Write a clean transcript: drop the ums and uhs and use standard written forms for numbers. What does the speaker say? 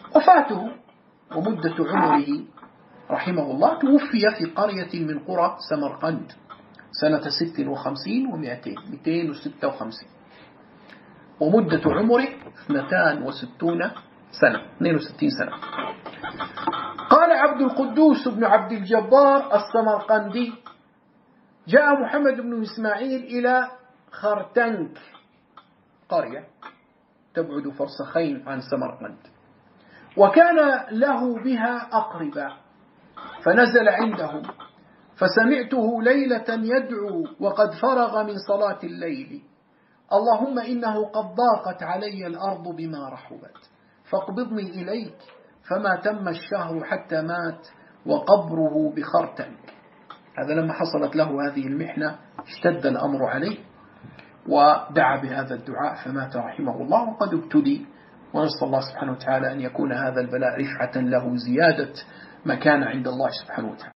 وفاته ومدة عمره رحمه الله توفي في قرية من قرى سمرقند سنة 56 و200 256، ومدة عمره 62 سنة. قال عبد القدوس بن عبد الجبار السمرقندي: جاء محمد بن إسماعيل إلى خرتنك، قرية تبعد فرسخين عن سمرقند، وكان له بها أقرباء، فنزل عندهم، فسمعته ليلة يدعو وقد فرغ من صلاة الليل: اللهم إنه قد ضاقت علي الأرض بما رحبت فاقبضني إليك، فما تم الشهر حتى مات وقبره بخرتنك. هذا لما حصلت له هذه المحنة اشتد الأمر عليه ودعا بهذا الدعاء فمات رحمه الله وقد ابتلي، ونسأل الله سبحانه وتعالى أن يكون هذا البلاء رفعة له زيادة مكان عند الله سبحانه وتعالى.